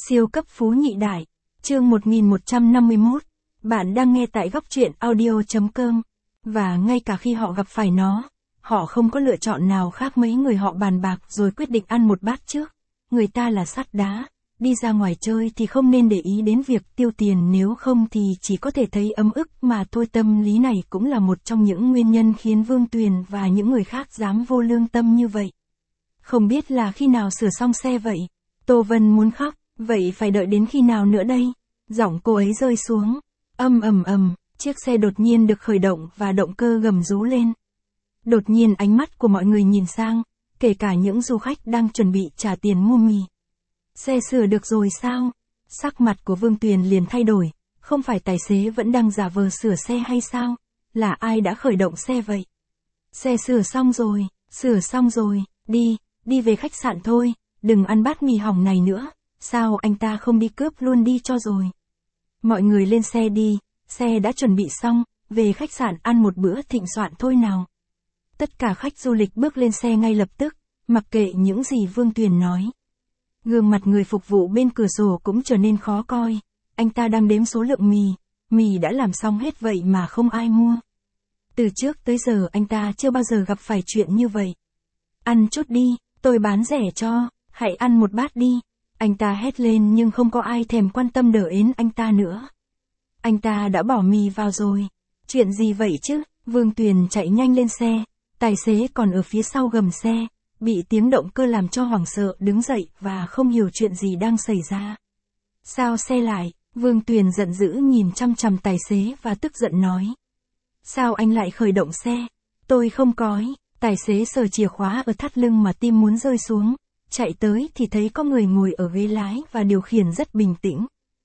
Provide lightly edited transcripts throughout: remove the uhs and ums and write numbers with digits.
Siêu cấp phú nhị đại. Chương 1151. Bạn đang nghe tại góc truyện audio.com. Và ngay cả khi họ gặp phải nó, họ không có lựa chọn nào khác. Mấy người họ bàn bạc rồi quyết định ăn một bát trước. Người ta là sắt đá, đi ra ngoài chơi thì không nên để ý đến việc tiêu tiền, nếu không thì chỉ có thể thấy ấm ức mà thôi. Tâm lý này cũng là một trong những nguyên nhân khiến Vương Tuyền và những người khác dám vô lương tâm như vậy. Không biết là khi nào sửa xong xe vậy? Tô Vân muốn khóc, vậy phải đợi đến khi nào nữa đây? Giọng cô ấy rơi xuống. Ầm, chiếc xe đột nhiên được khởi động và động cơ gầm rú lên. Đột nhiên ánh mắt của mọi người nhìn sang, kể cả những du khách đang chuẩn bị trả tiền mua mì. Xe sửa được rồi sao? Sắc mặt của Vương Tuyền liền thay đổi, không phải tài xế vẫn đang giả vờ sửa xe hay sao? Là ai đã khởi động xe vậy? Xe sửa xong rồi, đi về khách sạn thôi, đừng ăn bát mì hỏng này nữa. Sao anh ta không đi cướp luôn đi cho rồi? Mọi người lên xe đi, xe đã chuẩn bị xong, về khách sạn ăn một bữa thịnh soạn thôi nào. Tất cả khách du lịch bước lên xe ngay lập tức, mặc kệ những gì Vương Tuyền nói. Gương mặt người phục vụ bên cửa sổ cũng trở nên khó coi, anh ta đang đếm số lượng mì đã làm xong hết vậy mà không ai mua. Từ trước tới giờ anh ta chưa bao giờ gặp phải chuyện như vậy. Ăn chút đi, tôi bán rẻ cho, hãy ăn một bát đi. Anh ta hét lên nhưng không có ai thèm quan tâm đỡ ến anh ta nữa. Anh ta đã bỏ mì vào rồi. Chuyện gì vậy chứ? Vương Tuyền chạy nhanh lên xe, tài xế còn ở phía sau gầm xe, bị tiếng động cơ làm cho hoảng sợ đứng dậy và không hiểu chuyện gì đang xảy ra. Sao xe lại? Vương Tuyền giận dữ nhìn chăm chằm tài xế và tức giận nói. Sao anh lại khởi động xe? Tôi không có. Tài xế sờ chìa khóa ở thắt lưng mà tim muốn rơi xuống. Chạy tới thì thấy có người ngồi ở ghế lái và điều khiển rất bình tĩnh.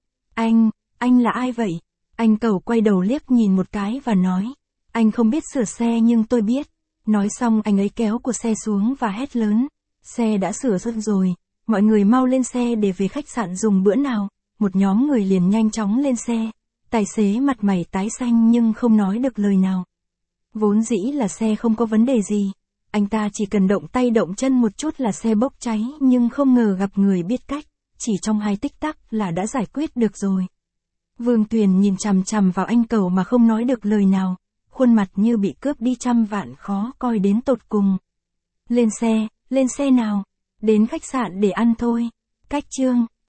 Anh là ai vậy? Anh Cầu quay đầu liếc nhìn một cái và nói. Anh không biết sửa xe nhưng tôi biết. Nói xong anh ấy kéo của xe xuống và hét lớn. Xe đã sửa xong rồi, mọi người mau lên xe để về khách sạn dùng bữa nào. Một nhóm người liền nhanh chóng lên xe. Tài xế mặt mày tái xanh nhưng không nói được lời nào. Vốn dĩ là xe không có vấn đề gì. Anh ta chỉ cần động tay động chân một chút là xe bốc cháy, nhưng không ngờ gặp người biết cách, chỉ trong 2 tích tắc là đã giải quyết được rồi. Vương Tuyền nhìn chằm chằm vào anh Cầu mà không nói được lời nào, khuôn mặt như bị cướp đi trăm vạn, khó coi đến tột cùng. Lên xe nào, đến khách sạn để ăn thôi. Cách chương